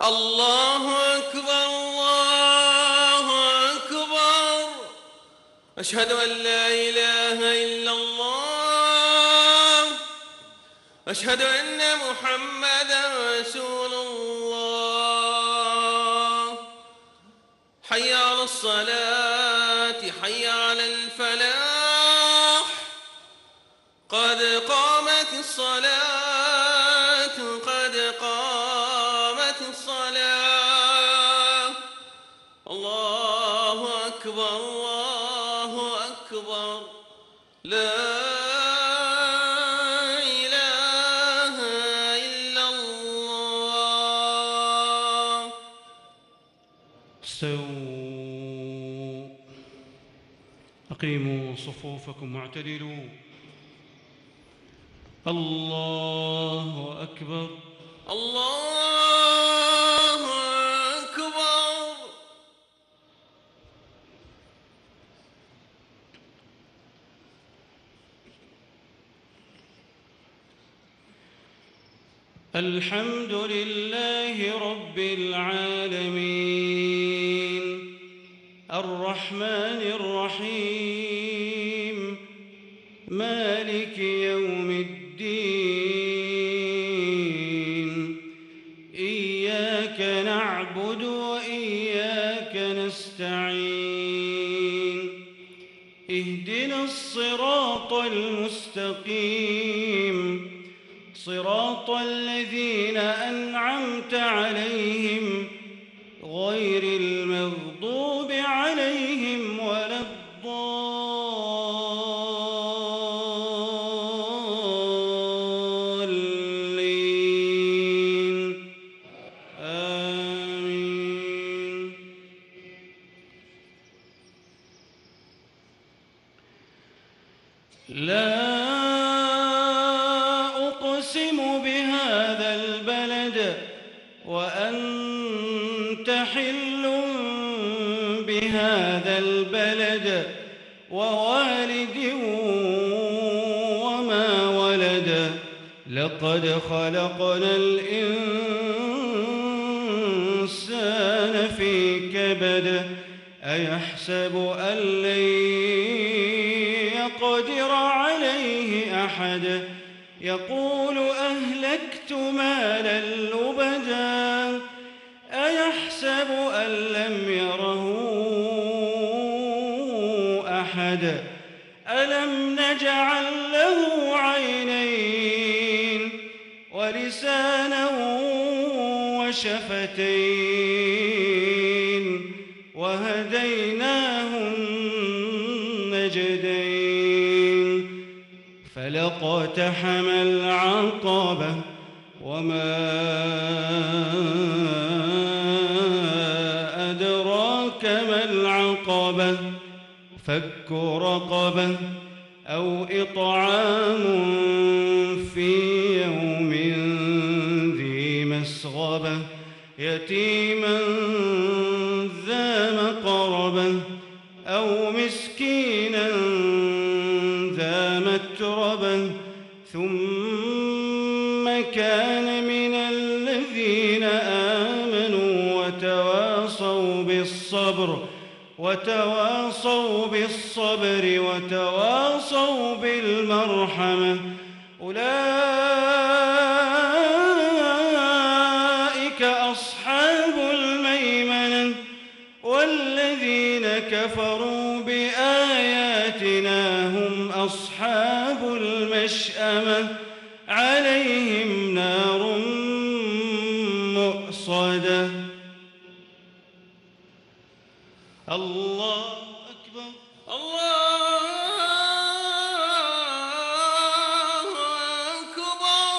الله أكبر الله أكبر. أشهد أن لا إله إلا الله. أشهد أن محمدا رسول الله. حي على الصلاة حي على الفلاح. قد قامت الصلاة قد قامت الصلاة. الله أكبر الله أكبر. لا إله إلا الله. استووا، أقيموا صفوفكم واعتدلوا. الله أكبر الله أكبر. الحمد لله رب العالمين الرحمن الرحيم مالك يوم الدين. إياك نعبد وإياك نستعين. اهدنا الصراط المستقيم صراط الذين أنعمت عليهم غير المغضوب عليهم ولا الضالين. آمين. لا أقسم بهذا البلد وأنت حل بهذا البلد ووالد وما ولد. لقد خلقنا الإنسان في كبد. أيحسب أن لن يقدر عليه أحد. يقول أهلكت مالا لبدا. أيحسب أن لم يره أحد. ألم نجعل له عينين ولسانا وشفتين وهديناه النجدين. فلاقتحم العقبة وما أدراك ما العقبة. فك رقبة أو إطعام في يوم ذي مسغبة يتيما ذا مقربة أو مسكينا ذا متربة. ثم كان من الذين آمنوا وتواصوا بالصبر وتواصوا بالمرحمة. أولئك أصحاب الميمنة. والذين كفروا بآياتنا هم أصحاب المشأمة. عليهم نار مؤصدة. الله أكبر الله أكبر.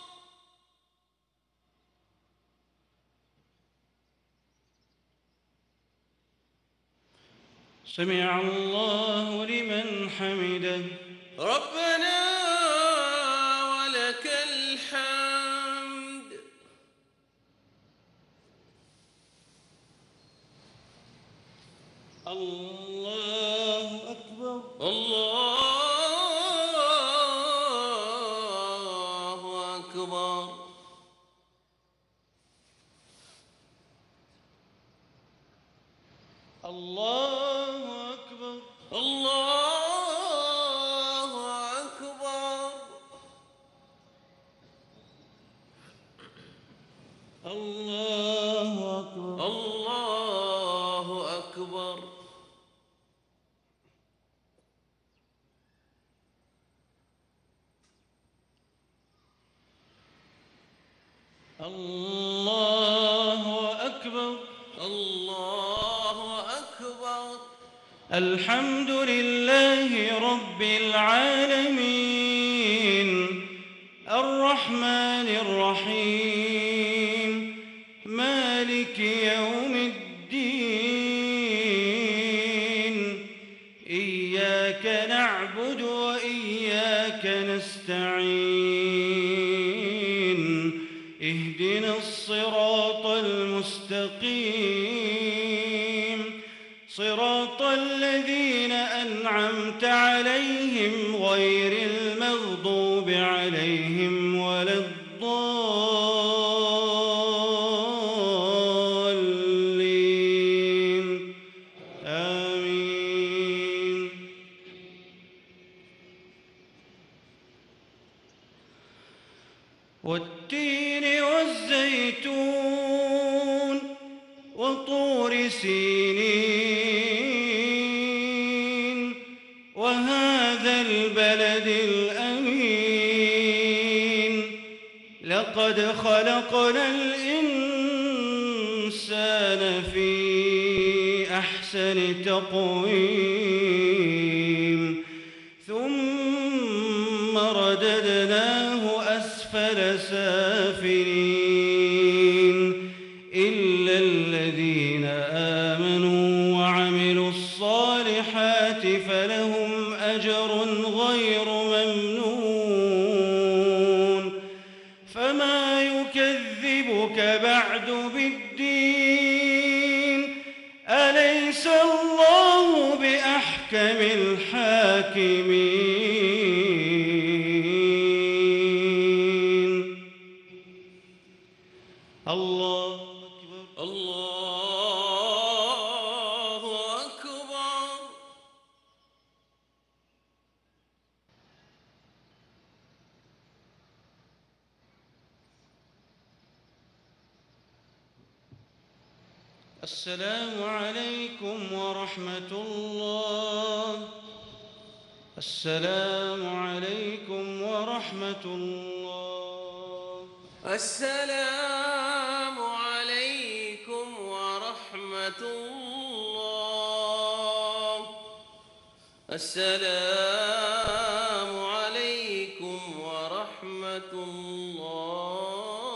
سمع الله لمن حمده. ربنا ولك الحمد. الله أكبر الله أكبر. الله أكبر. الله أكبر. الله أكبر. الله أكبر. الله أكبر. الله أكبر. الحمد لله رب العالمين الرحمن الرحيم مالك يوم الدين إياك نعبد وإياك نستعين اهدنا الصراط المستقيم صراط الذين أنعمت عليهم غير المغضوب عليهم ولا الضالين آمين. والتين والزيتون وطور سينين وهذا البلد الأمين لقد خلقنا الإنسان في أحسن تقويم ثم رددناه أسفل سافلين إلا الذين آمنوا وعملوا الصالحات فلهم أجر غير ممنون فما يكذبك بعد بالدين أليس الله بأحكم الحاكمين. الله أكبر. الله أكبر. السلام عليكم ورحمة الله. السلام عليكم ورحمة الله. السلام عليكم ورحمة الله. السلام عليكم ورحمة الله.